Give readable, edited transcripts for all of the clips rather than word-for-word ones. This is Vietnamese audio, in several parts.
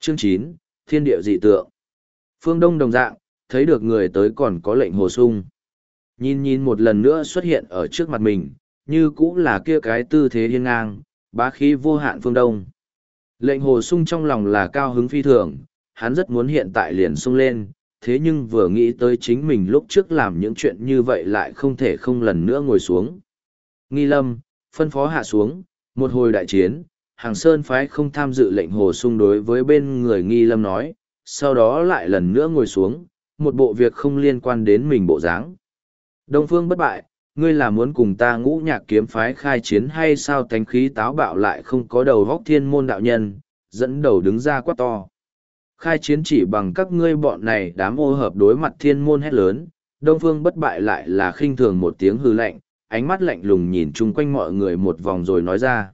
Chương 9, Thiên địa dị tượng. Phương Đông đồng dạng, thấy được người tới còn có lệnh hồ sung. Nhìn một lần nữa xuất hiện ở trước mặt mình, như cũng là kia cái tư thế hiên ngang, bá khí vô hạn Phương Đông. Lệnh hồ sung trong lòng là cao hứng phi thường, hắn rất muốn hiện tại liền sung lên, thế nhưng vừa nghĩ tới chính mình lúc trước làm những chuyện như vậy lại không thể không lần nữa ngồi xuống. Nghi Lâm, phân phó hạ xuống, một hồi đại chiến, Hàng Sơn phái không tham dự lệnh hồ sung đối với bên người Nghi Lâm nói, sau đó lại lần nữa ngồi xuống, một bộ việc không liên quan đến mình bộ dáng. Đông Phương bất bại, ngươi là muốn cùng ta Ngũ Nhạc kiếm phái khai chiến hay sao? Tánh khí táo bạo lại không có đầu góc thiên môn đạo nhân, dẫn đầu đứng ra quát to. Khai chiến chỉ bằng các ngươi bọn này đám ô hợp đối mặt thiên môn hét lớn, Đông Phương bất bại lại là khinh thường một tiếng hư lạnh, ánh mắt lạnh lùng nhìn chung quanh mọi người một vòng rồi nói ra.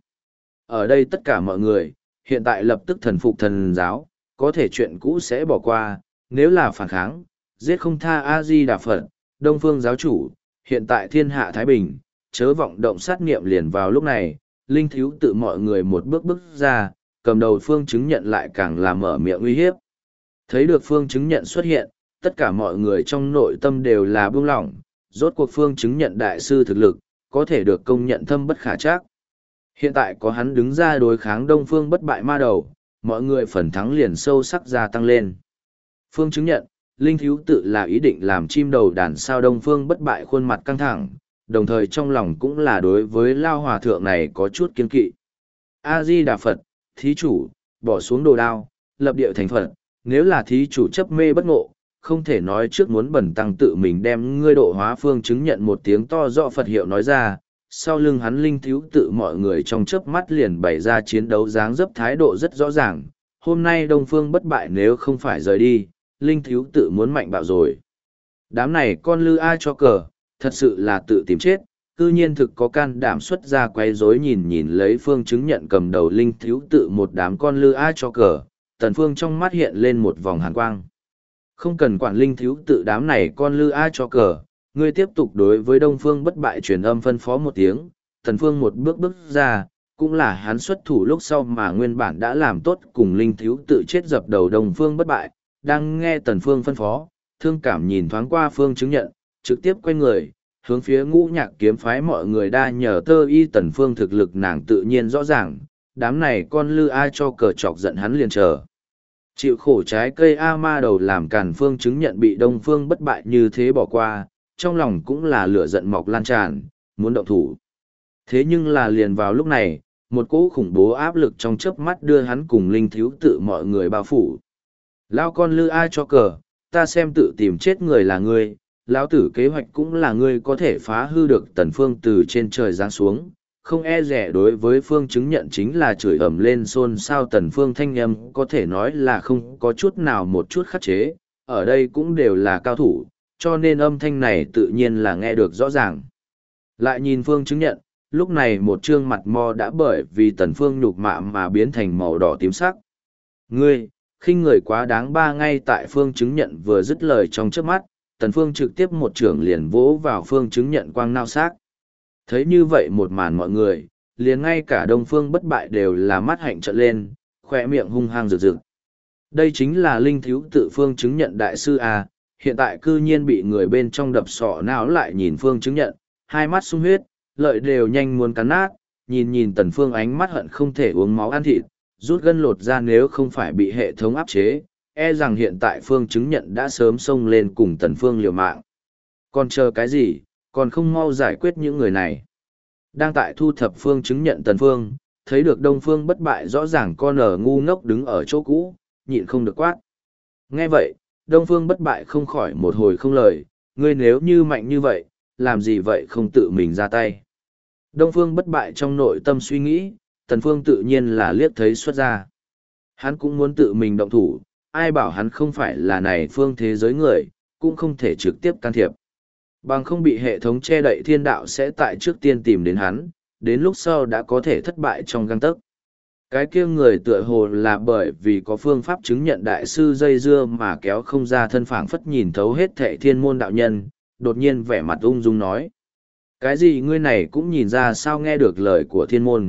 Ở đây tất cả mọi người, hiện tại lập tức thần phục thần giáo, có thể chuyện cũ sẽ bỏ qua, nếu là phản kháng, giết không tha A-di-đà Phật, Đông Phương giáo chủ, hiện tại thiên hạ Thái Bình, chớ vọng động sát niệm. Liền vào lúc này, Linh Thiếu tự mọi người một bước ra, cầm đầu Phương Chứng Nhận lại càng là mở miệng uy hiếp. Thấy được Phương Chứng Nhận xuất hiện, tất cả mọi người trong nội tâm đều là buông lỏng, rốt cuộc Phương Chứng Nhận đại sư thực lực, có thể được công nhận thâm bất khả trắc. Hiện tại có hắn đứng ra đối kháng Đông Phương bất bại ma đầu, mọi người phần thắng liền sâu sắc gia tăng lên. Phương Chứng Nhận, Linh Thiếu tự là ý định làm chim đầu đàn sao? Đông Phương bất bại khuôn mặt căng thẳng, đồng thời trong lòng cũng là đối với Lao Hòa Thượng này có chút kiên kỵ. A-di-đà Phật, thí chủ, bỏ xuống đồ đao, lập địa thành Phật, nếu là thí chủ chấp mê bất ngộ, không thể nói trước muốn bẩn tăng tự mình đem ngươi độ hóa. Phương Chứng Nhận một tiếng to rõ Phật hiệu nói ra, sau lưng hắn Linh Thiếu tự mọi người trong chớp mắt liền bày ra chiến đấu dáng dấp thái độ rất rõ ràng. Hôm nay Đông Phương bất bại nếu không phải rời đi, Linh Thiếu tự muốn mạnh bạo rồi. Đám này con lư ai cho cờ, thật sự là tự tìm chết, cư nhiên thực có can đảm xuất ra quấy rối. Nhìn lấy Phương Chứng Nhận cầm đầu Linh Thiếu tự một đám con lư ai cho cờ, Tần Phương trong mắt hiện lên một vòng hàn quang. Không cần quản Linh Thiếu tự đám này con lư ai cho cờ, ngươi tiếp tục đối với Đông Phương bất bại truyền âm phân phó một tiếng. Tần Phương một bước ra, cũng là hắn xuất thủ lúc sau mà nguyên bản đã làm tốt cùng Linh Thiếu tự chết dập đầu Đông Phương bất bại. Đang nghe Tần Phương phân phó, thương cảm nhìn thoáng qua Phương Chứng Nhận, trực tiếp quay người, hướng phía Ngũ Nhạc kiếm phái mọi người đa nhờ tơ y. Tần Phương thực lực nàng tự nhiên rõ ràng, đám này con lư ai cho cờ chọc giận hắn liền chờ. Chịu khổ trái cây A ma đầu làm càn. Phương Chứng Nhận bị Đông Phương bất bại như thế bỏ qua, trong lòng cũng là lửa giận mọc lan tràn, muốn động thủ. Thế nhưng là liền vào lúc này, một cỗ khủng bố áp lực trong chớp mắt đưa hắn cùng Linh Thiếu tự mọi người bao phủ. Lao con lư ai cho cờ, ta xem tự tìm chết người là ngươi, lão tử kế hoạch cũng là ngươi có thể phá hư được. Tần Phương từ trên trời giáng xuống, không e dè đối với Phương Chứng Nhận chính là chửi ầm lên xôn xao. Tần Phương thanh âm có thể nói là không có chút nào một chút khắc chế, ở đây cũng đều là cao thủ, cho nên âm thanh này tự nhiên là nghe được rõ ràng. Lại nhìn Phương Chứng Nhận, lúc này một trương mặt mo đã bởi vì Tần Phương nhục mạ mà biến thành màu đỏ tím sắc. Ngươi, khinh người quá đáng. Ngay tại Phương Chứng Nhận vừa dứt lời trong chớp mắt, Tần Phương trực tiếp một chưởng liền vỗ vào Phương Chứng Nhận quang nao xác. Thấy như vậy một màn, mọi người, liền ngay cả Đông Phương bất bại đều là mắt hạnh trợn lên, khỏe miệng hung hăng rực rực. Đây chính là Linh Thiếu tự Phương Chứng Nhận đại sư à, hiện tại cư nhiên bị người bên trong đập sọ não. Lại nhìn Phương Chứng Nhận, hai mắt sung huyết, lợi đều nhanh muốn cắn nát, nhìn Tần Phương ánh mắt hận không thể uống máu ăn thịt, rút gân lột ra. Nếu không phải bị hệ thống áp chế, e rằng hiện tại Phương Chứng Nhận đã sớm xông lên cùng Tần Phương liều mạng. Còn chờ cái gì, còn không mau giải quyết những người này. Đang tại thu thập Phương Chứng Nhận Tần Phương, thấy được Đông Phương bất bại rõ ràng con ở ngu ngốc đứng ở chỗ cũ, nhịn không được quát. Nghe vậy, Đông Phương bất bại không khỏi một hồi không lời, ngươi nếu như mạnh như vậy, làm gì vậy không tự mình ra tay. Đông Phương bất bại trong nội tâm suy nghĩ, Tần Phương tự nhiên là liếc thấy xuất ra. Hắn cũng muốn tự mình động thủ, ai bảo hắn không phải là này phương thế giới người, cũng không thể trực tiếp can thiệp. Bằng không bị hệ thống che đậy thiên đạo sẽ tại trước tiên tìm đến hắn, đến lúc sau đã có thể thất bại trong gang tấc. Cái kia người tựa hồ là bởi vì có phương pháp chứng nhận đại sư dây dưa mà kéo không ra thân, phảng phất nhìn thấu hết thệ thiên môn đạo nhân, đột nhiên vẻ mặt ung dung nói. Cái gì ngươi này cũng nhìn ra sao? Nghe được lời của thiên môn,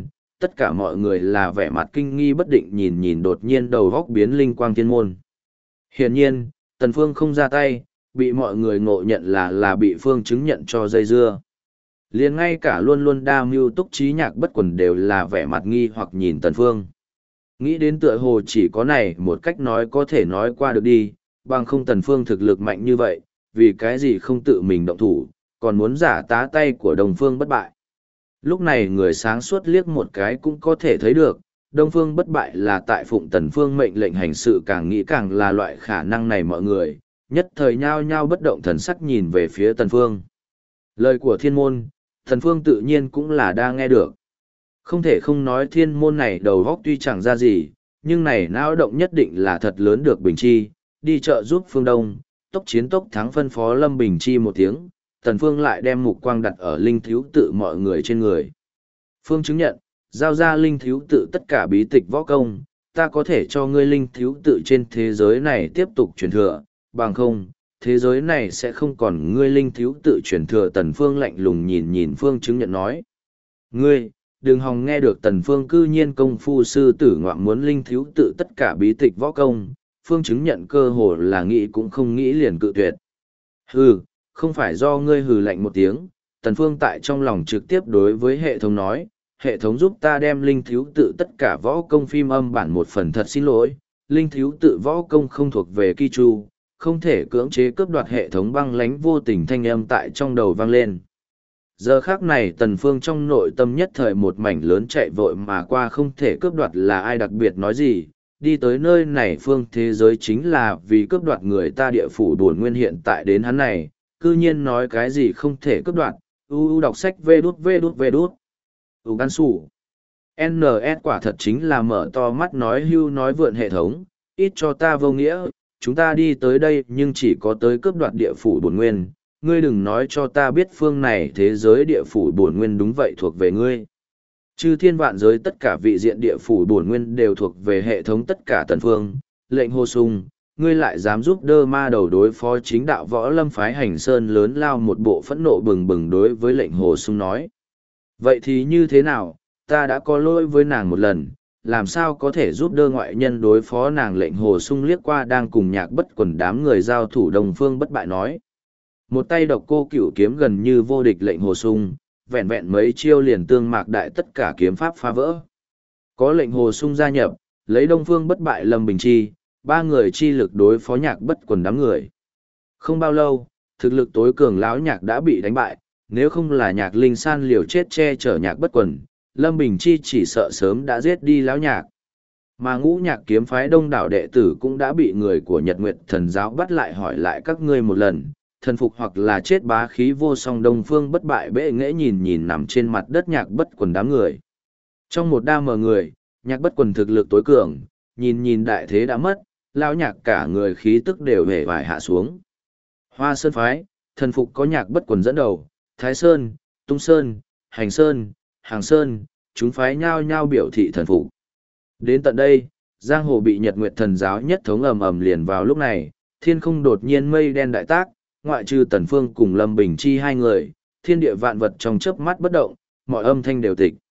tất cả mọi người là vẻ mặt kinh nghi bất định nhìn nhìn đột nhiên đầu góc biến linh quang thiên môn. Hiển nhiên, Tần Phương không ra tay, bị mọi người ngộ nhận là bị Phương chứng nhận cho dây dưa. Liền ngay cả luôn luôn đa mưu túc trí Nhạc Bất Quần đều là vẻ mặt nghi hoặc nhìn Tần Phương. Nghĩ đến tựa hồ chỉ có này một cách nói có thể nói qua được đi, bằng không Tần Phương thực lực mạnh như vậy, vì cái gì không tự mình động thủ, còn muốn giả tá tay của Đông Phương Bất Bại. Lúc này người sáng suốt liếc một cái cũng có thể thấy được, Đông Phương Bất Bại là tại phụng Tần Phương mệnh lệnh hành sự, càng nghĩ càng là loại khả năng này mọi người, nhất thời nhao nhao bất động thần sắc nhìn về phía Tần Phương. Lời của thiên môn, Tần Phương tự nhiên cũng là đang nghe được. Không thể không nói thiên môn này đầu góc tuy chẳng ra gì, nhưng này não động nhất định là thật lớn được Bình Chi, đi chợ giúp Phương Đông, tốc chiến tốc thắng phân phó Lâm Bình Chi một tiếng, Tần Phương lại đem mục quang đặt ở linh thiếu tự mọi người trên người. Phương chứng nhận, giao ra linh thiếu tự tất cả bí tịch võ công, ta có thể cho ngươi linh thiếu tự trên thế giới này tiếp tục truyền thừa, bằng không, thế giới này sẽ không còn ngươi linh thiếu tự truyền thừa. Tần Phương lạnh lùng nhìn nhìn Phương chứng nhận nói. Ngươi, đừng hòng nghe được Tần Phương cư nhiên công phu sư tử ngoạm muốn linh thiếu tự tất cả bí tịch võ công, Phương chứng nhận cơ hồ là nghĩ cũng không nghĩ liền cự tuyệt. Hừ, không phải do ngươi hừ lạnh một tiếng, Tần Phương tại trong lòng trực tiếp đối với hệ thống nói, hệ thống giúp ta đem linh thiếu tự tất cả võ công phim âm bản một phần, thật xin lỗi, linh thiếu tự võ công không thuộc về Ki Chu, không thể cưỡng chế cướp đoạt. Hệ thống băng lãnh vô tình thanh âm tại trong đầu vang lên. Giờ khắc này Tần Phương trong nội tâm nhất thời một mảnh lớn chạy vội mà qua, không thể cướp đoạt là ai đặc biệt nói gì, đi tới nơi này phương thế giới chính là vì cướp đoạt người ta địa phủ bổn nguyên, hiện tại đến hắn này, cư nhiên nói cái gì không thể cướp đoạt. Đọc sách vê đút. Gan sủ. NS quả thật chính là mở to mắt nói hưu nói vượn hệ thống, ít cho ta vô nghĩa, chúng ta đi tới đây nhưng chỉ có tới cướp đoạt địa phủ bổn nguyên, ngươi đừng nói cho ta biết phương này thế giới địa phủ bổn nguyên đúng vậy thuộc về ngươi. Chư thiên vạn giới tất cả vị diện địa phủ bổn nguyên đều thuộc về hệ thống tất cả Tần Phương, lệnh Hồ Sung, ngươi lại dám giúp đơ ma đầu đối phó chính đạo võ lâm phái Hành Sơn lớn lao, một bộ phẫn nộ bừng bừng đối với lệnh Hồ Sung nói. Vậy thì như thế nào, ta đã có lỗi với nàng một lần, làm sao có thể giúp đỡ ngoại nhân đối phó nàng. Lệnh Hồ Sung liếc qua đang cùng Nhạc Bất Quần đám người giao thủ Đông Phương Bất Bại nói. Một tay độc cô cửu kiếm gần như vô địch lệnh Hồ Sung, vẹn vẹn mấy chiêu liền tương mạc đại tất cả kiếm pháp phá vỡ. Có lệnh Hồ Sung gia nhập, lấy Đông Phương Bất Bại Lâm Bình Chi, ba người chi lực đối phó Nhạc Bất Quần đám người. Không bao lâu, thực lực tối cường lão Nhạc đã bị đánh bại, nếu không là Nhạc Linh San liều chết che chở Nhạc Bất Quần, Lâm Bình Chi chỉ sợ sớm đã giết đi lão Nhạc. Mà Ngũ Nhạc kiếm phái đông đảo đệ tử cũng đã bị người của Nhật Nguyệt Thần giáo bắt lại, hỏi lại các ngươi một lần, thần phục hoặc là chết. Bá khí vô song Đông Phương Bất Bại bệ nghễ nhìn nhìn nằm trên mặt đất Nhạc Bất Quần đám người. Trong một đa mờ người, Nhạc Bất Quần thực lực tối cường, nhìn nhìn đại thế đã mất, lão Nhạc cả người khí tức đều hề vải hạ xuống. Hoa Sơn phái, thần phục có Nhạc Bất Quần dẫn đầu, Thái Sơn, Tung Sơn, Hành Sơn, Hàng Sơn, chúng phái nhao nhao biểu thị thần phục. Đến tận đây, giang hồ bị Nhật Nguyệt Thần giáo nhất thống ầm ầm. Liền vào lúc này, thiên không đột nhiên mây đen đại tác, ngoại trừ Tần Phương cùng Lâm Bình Chi hai người, thiên địa vạn vật trong chớp mắt bất động, mọi âm thanh đều tịch.